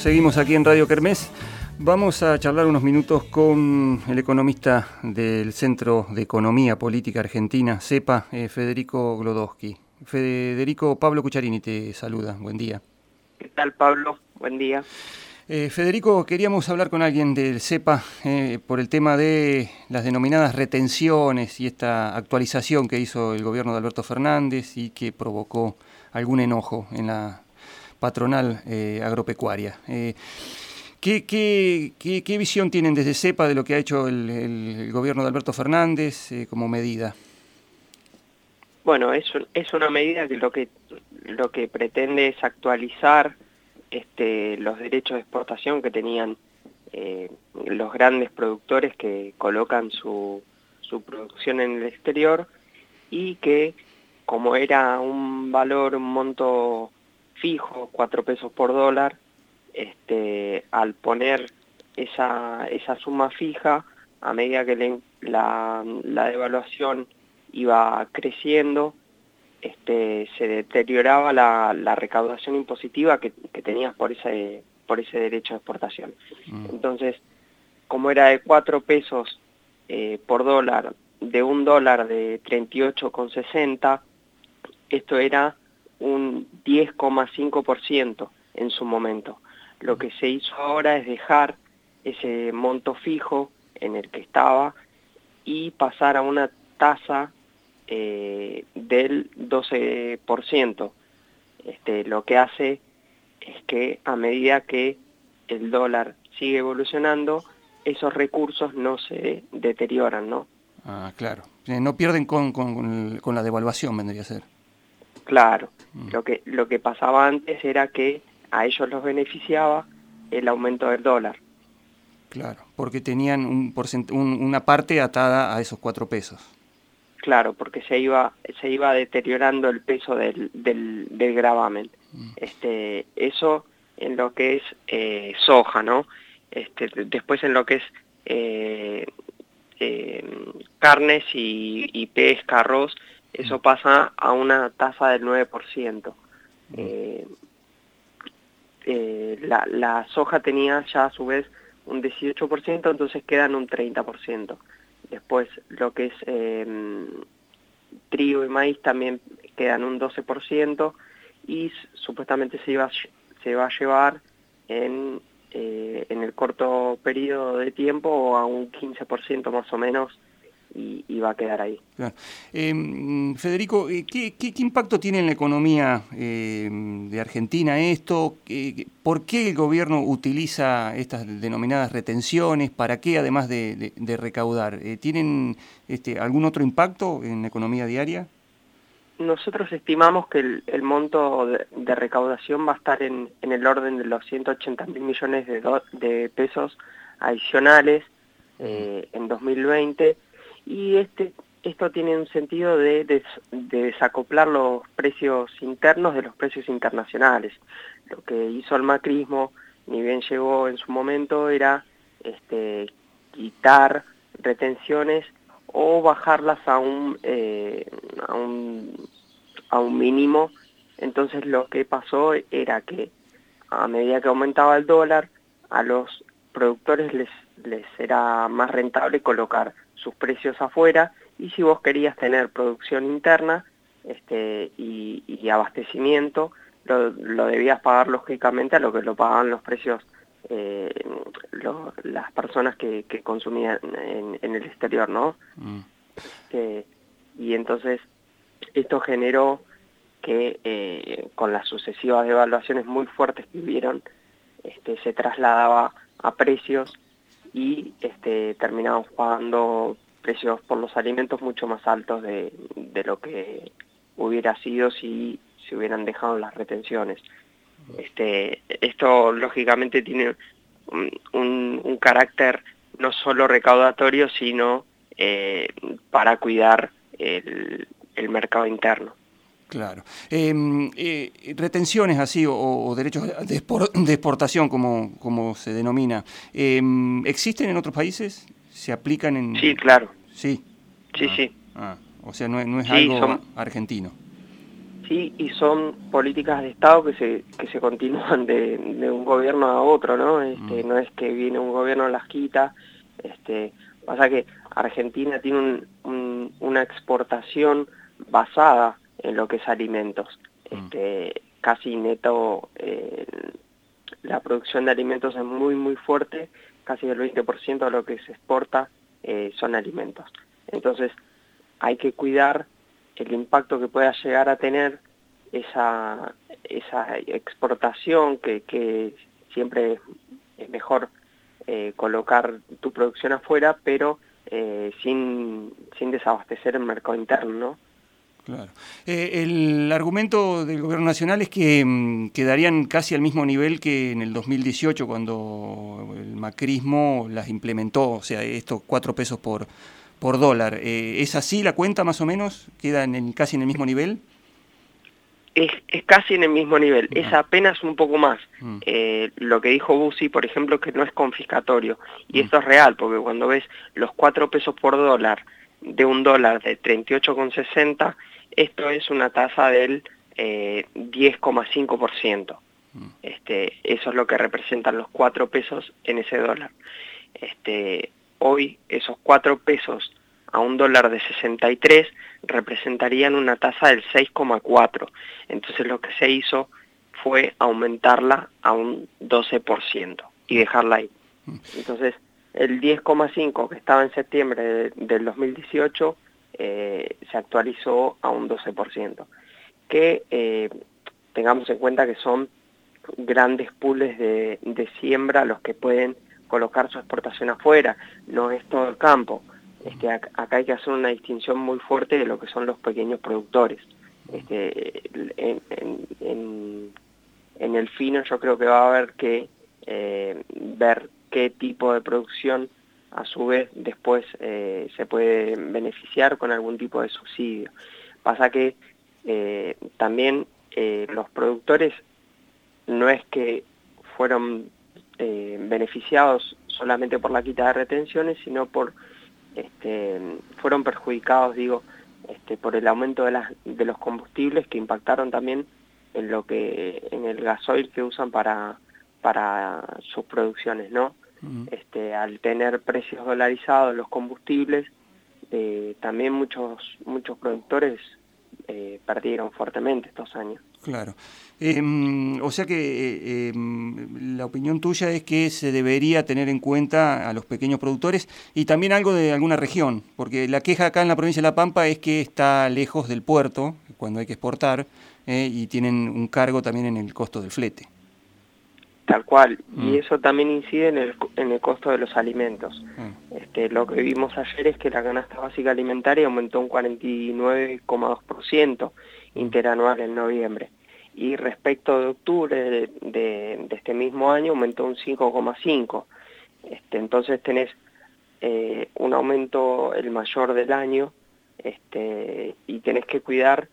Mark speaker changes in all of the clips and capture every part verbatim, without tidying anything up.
Speaker 1: seguimos aquí en Radio Kermés. Vamos a charlar unos minutos con el economista del Centro de Economía Política Argentina, CEPA, eh, Federico Glodowski. Federico, Pablo Cucharini te saluda. Buen día.
Speaker 2: ¿Qué tal, Pablo? Buen día.
Speaker 1: Eh, Federico, queríamos hablar con alguien del CEPA eh, por el tema de las denominadas retenciones y esta actualización que hizo el gobierno de Alberto Fernández y que provocó algún enojo en la patronal eh, agropecuaria. Eh, ¿qué, qué, qué, ¿Qué visión tienen desde CEPA de lo que ha hecho el, el, el gobierno de Alberto Fernández eh, como medida?
Speaker 2: Bueno, es, es una medida que lo que lo que pretende es actualizar este, los derechos de exportación que tenían eh, los grandes productores que colocan su, su producción en el exterior y que, como era un valor, un monto fijo, cuatro pesos por dólar, este, al poner esa, esa suma fija, a medida que le, la, la devaluación iba creciendo, este, se deterioraba la, la recaudación impositiva que, que tenías por ese, por ese derecho de exportación. Mm. Entonces, como era de cuatro pesos eh, por dólar, de un dólar de treinta y ocho con sesenta, esto era un diez coma cinco por ciento en su momento. Lo que se hizo ahora es dejar ese monto fijo en el que estaba y pasar a una tasa eh, del doce por ciento. Este, lo que hace es que a medida que el dólar sigue evolucionando, esos recursos no se deterioran, ¿no?
Speaker 1: Ah, claro. No pierden con, con, con la devaluación, vendría a ser.
Speaker 2: Claro. Mm. Lo que, lo que pasaba antes era que a ellos los beneficiaba el aumento del dólar.
Speaker 1: Claro, porque tenían un porcent- un, una parte atada a esos cuatro pesos.
Speaker 2: Claro, porque se iba se iba deteriorando el peso del, del, del gravamen. Mm. Este, eso en lo que es eh, soja, ¿no? Este, después en lo que es eh, eh, carnes y, y pesca, arroz, eso pasa a una tasa del nueve por ciento. Mm. Eh, eh, la, la soja tenía ya a su vez un dieciocho por ciento, entonces quedan un treinta por ciento. Después lo que es eh, trigo y maíz también quedan un doce por ciento y supuestamente se, iba, se va a llevar en, eh, en el corto periodo de tiempo a un quince por ciento más o menos y, y va a quedar ahí.
Speaker 1: Claro. Eh, Federico, ¿qué, qué, ¿qué impacto tiene en la economía eh, de Argentina esto? ¿Por qué el gobierno utiliza estas denominadas retenciones? ¿Para qué, además de, de, de recaudar? Eh, ¿Tienen este, algún otro impacto en la economía diaria?
Speaker 2: Nosotros estimamos que el, el monto de, de recaudación va a estar en, en el orden de los ciento ochenta mil millones de, do, de pesos adicionales eh, en dos mil veinte. Y este, esto tiene un sentido de, de, de desacoplar los precios internos de los precios internacionales. Lo que hizo el macrismo, ni bien llegó en su momento, era este, quitar retenciones o bajarlas a un, eh, a un, a un mínimo. Entonces lo que pasó era que a medida que aumentaba el dólar, a los productores les, les era más rentable colocar sus precios afuera, y si vos querías tener producción interna este, y, y abastecimiento, lo, lo debías pagar lógicamente a lo que lo pagaban los precios eh, lo, las personas que, que consumían en, en el exterior, ¿no? Mm. Este, y entonces esto generó que eh, con las sucesivas devaluaciones muy fuertes que hubieron, este, se trasladaba a precios y este, terminamos pagando precios por los alimentos mucho más altos de, de lo que hubiera sido si se hubieran dejado las retenciones. Este, esto lógicamente tiene un, un, un carácter no solo recaudatorio, sino eh, para cuidar el, el mercado interno.
Speaker 1: Claro. Eh, eh, retenciones así o, o derechos de, export, de exportación, como, como se denomina, eh, ¿existen en otros países? ¿Se aplican en...?
Speaker 2: Sí, claro.
Speaker 1: Sí.
Speaker 2: Sí,
Speaker 1: ah,
Speaker 2: sí.
Speaker 1: Ah, o sea, no, no es
Speaker 2: sí,
Speaker 1: algo
Speaker 2: son...
Speaker 1: argentino.
Speaker 2: Sí, sí, y son políticas de Estado que se que se continúan de, de un gobierno a otro, ¿no? Este,
Speaker 1: Mm.
Speaker 2: no es que viene un gobierno las quita. Este, pasa que Argentina tiene un, un, una exportación basada en lo que es alimentos. Este, casi neto, eh, la producción de alimentos es muy muy fuerte, casi el veinte por ciento de lo que se exporta eh, son alimentos. Entonces hay que cuidar el impacto que pueda llegar a tener esa, esa exportación, que, que siempre es mejor eh, colocar tu producción afuera, pero eh, sin, sin desabastecer el mercado interno, ¿no?
Speaker 1: Claro. Eh, el argumento del gobierno nacional es que mm, quedarían casi al mismo nivel que en el dos mil dieciocho, cuando el macrismo las implementó, o sea, estos cuatro pesos por, por dólar. Eh, ¿Es así la cuenta más o menos? ¿Quedan en, casi en el mismo nivel?
Speaker 2: Es, es casi en el mismo nivel,
Speaker 1: Ah.
Speaker 2: es apenas un poco más.
Speaker 1: Mm.
Speaker 2: Eh, lo que dijo Bussi, por ejemplo, que no es confiscatorio. Y
Speaker 1: Mm.
Speaker 2: esto es real, porque cuando ves los cuatro pesos por dólar de un dólar de treinta y ocho con sesenta, esto es una tasa del eh, diez coma cinco por ciento.
Speaker 1: Mm.
Speaker 2: Este, eso es lo que representan los cuatro pesos en ese dólar. Este, hoy esos cuatro pesos a un dólar de sesenta y tres representarían una tasa del seis coma cuatro. Entonces lo que se hizo fue aumentarla a un doce por ciento y dejarla ahí. Entonces el diez coma cinco que estaba en septiembre de, del dos mil dieciocho eh, se actualizó a un doce por ciento. Que eh, tengamos en cuenta que son grandes pools de, de siembra los que pueden colocar su exportación afuera, no es todo el campo. Este, acá, acá hay que hacer una distinción muy fuerte de lo que son los pequeños productores. Este, en, en, en, en el fino yo creo que va a haber que eh, ver qué tipo de producción a su vez después eh, se puede beneficiar con algún tipo de subsidio. Pasa que eh, también eh, los productores no es que fueron eh, beneficiados solamente por la quita de retenciones, sino por este, fueron perjudicados, digo, este, por el aumento de, las, de los combustibles, que impactaron también en lo que en el gasoil que usan para para sus producciones, ¿no? Uh-huh. Este, al tener precios dolarizados los combustibles, eh, también muchos muchos productores eh, perdieron fuertemente estos años.
Speaker 1: Claro. Eh, o sea que eh, eh, la opinión tuya es que se debería tener en cuenta a los pequeños productores y también algo de alguna región, porque la queja acá en la provincia de La Pampa es que está lejos del puerto cuando hay que exportar eh, y tienen un cargo también en el costo del flete.
Speaker 2: Tal cual,
Speaker 1: Mm.
Speaker 2: y eso también incide en el, en el costo de los alimentos. Mm. Este, lo que vimos ayer es que la canasta básica alimentaria aumentó un cuarenta y nueve coma dos por ciento interanual en noviembre. Y respecto de octubre de, de, de este mismo año aumentó un cinco coma cinco por ciento. Este, entonces tenés eh, un aumento el mayor del año, este, y tenés que cuidar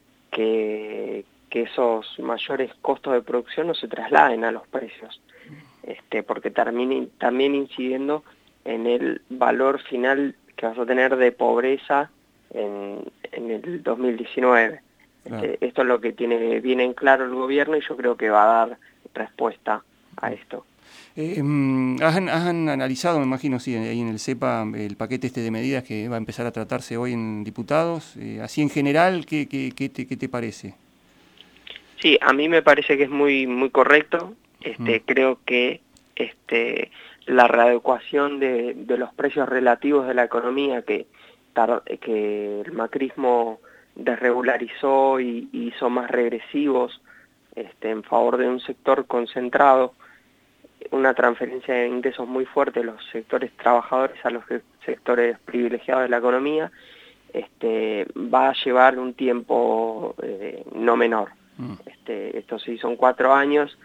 Speaker 2: que, que esos mayores costos de producción no se trasladen a los precios, este, porque termine también incidiendo en el valor final que vas a tener de pobreza en, en el dos mil diecinueve. Claro. Este, esto es lo que tiene bien en claro el gobierno y yo creo que va a dar respuesta a esto.
Speaker 1: Eh, ¿han, ¿Han analizado, me imagino, sí, ahí en el CEPA, el paquete este de medidas que va a empezar a tratarse hoy en diputados? Eh, así en general, ¿qué, qué, qué, te, qué te parece?
Speaker 2: Sí, a mí me parece que es muy muy correcto. Este, mm. Creo que este, la readecuación de, de los precios relativos de la economía que, que el macrismo desregularizó y, y hizo más regresivos este, en favor de un sector concentrado, una transferencia de ingresos muy fuerte de los sectores trabajadores a los sectores privilegiados de la economía, este, va a llevar un tiempo eh, no menor. Mm. Este, esto se hizo en cuatro años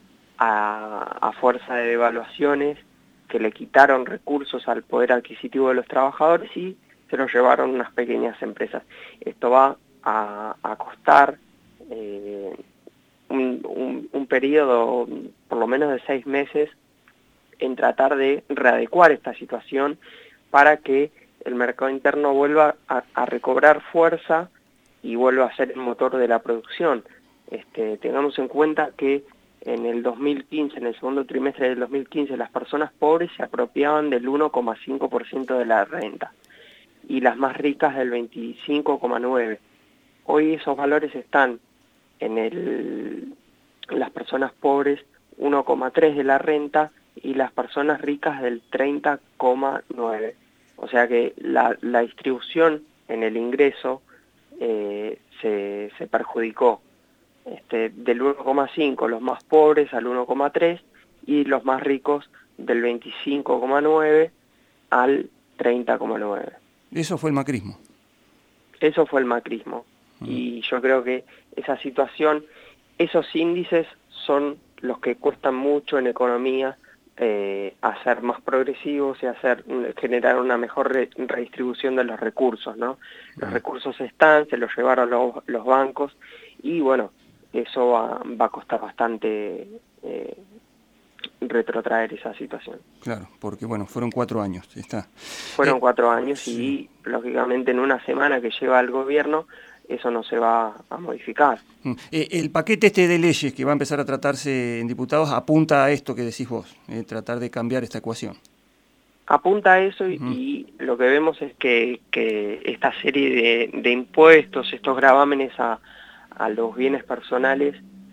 Speaker 2: a, a fuerza de devaluaciones que le quitaron recursos al poder adquisitivo de los trabajadores y se los llevaron unas pequeñas empresas. Esto va a, a costar eh, un, un, un periodo por lo menos de seis meses en tratar de readecuar esta situación para que el mercado interno vuelva a, a recobrar fuerza y vuelva a ser el motor de la producción. Este, tengamos en cuenta que en el dos mil quince, en el segundo trimestre del dos mil quince, las personas pobres se apropiaban del uno coma cinco por ciento de la renta y las más ricas del veinticinco coma nueve por ciento. Hoy esos valores están en el, las personas pobres uno coma tres por ciento de la renta y las personas ricas del treinta coma nueve por ciento. O sea que la, la distribución en el ingreso eh, se, se perjudicó. Este, del uno coma cinco los más pobres al uno coma tres y los más ricos del veinticinco coma nueve al treinta coma nueve.
Speaker 1: Eso fue el macrismo.
Speaker 2: Eso fue el macrismo. Uh-huh. Y yo creo que esa situación, esos índices son los que cuestan mucho en economía eh, hacer más progresivos y hacer generar una mejor re, redistribución de los recursos, ¿no? Los uh-huh. recursos están, se los llevaron los, los bancos y bueno, eso va, va a costar bastante eh, retrotraer esa situación.
Speaker 1: Claro, porque bueno, fueron cuatro años, está.
Speaker 2: Fueron
Speaker 1: eh,
Speaker 2: cuatro años
Speaker 1: sí.
Speaker 2: Y lógicamente en una semana que lleva el gobierno, eso no se va a modificar.
Speaker 1: Eh, el paquete este de leyes que va a empezar a tratarse en diputados apunta a esto que decís vos, eh, tratar de cambiar esta ecuación.
Speaker 2: Apunta a eso y, uh-huh. y lo que vemos es que, que esta serie de, de impuestos, estos gravámenes a a los bienes personales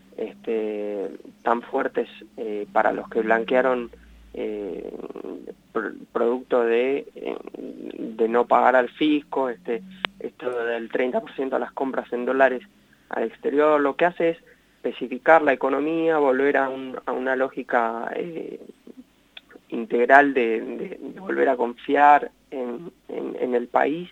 Speaker 2: este, tan fuertes eh, para los que blanquearon eh, pr producto de, eh, de no pagar al fisco, este, esto del treinta por ciento a las compras en dólares al exterior, lo que hace es especificar la economía, volver a, un, a una lógica eh, integral de, de, de volver a confiar en, en, en el país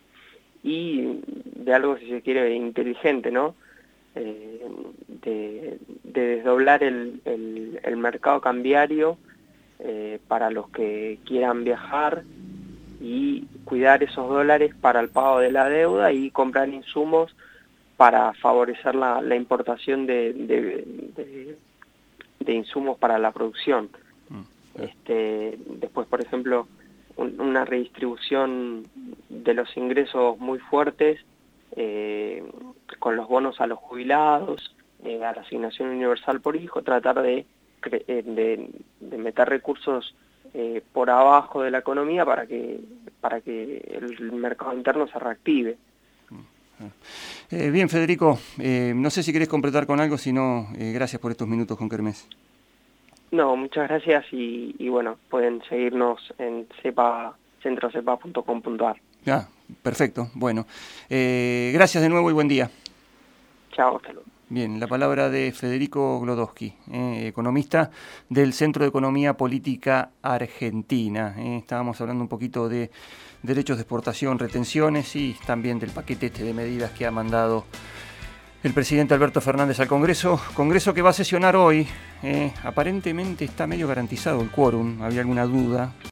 Speaker 2: y de algo, si se quiere, inteligente, ¿no? Eh, de, de desdoblar el, el, el mercado cambiario eh, para los que quieran viajar y cuidar esos dólares para el pago de la deuda y comprar insumos para favorecer la, la importación de, de, de, de insumos para la producción. Este, después, por ejemplo, un, una redistribución de los ingresos muy fuertes Eh, con los bonos a los jubilados, eh, a la asignación universal por hijo, tratar de, de, de meter recursos eh, por abajo de la economía para que, para que el mercado interno se reactive.
Speaker 1: Eh, bien, Federico, eh, no sé si querés completar con algo, si no, eh, gracias por estos minutos con Kermés.
Speaker 2: No, muchas gracias y, y bueno, pueden seguirnos en cepa, centrocepa punto com punto ar.
Speaker 1: Ah, perfecto, bueno. Eh, gracias de nuevo y buen día.
Speaker 2: Chao, hasta luego.
Speaker 1: Bien, la palabra de Federico Glodowski, eh, economista del Centro de Economía Política Argentina. Eh, estábamos hablando un poquito de derechos de exportación, retenciones y también del paquete este de medidas que ha mandado el presidente Alberto Fernández al Congreso. Congreso que va a sesionar hoy. Eh, aparentemente está medio garantizado el quórum, había alguna duda.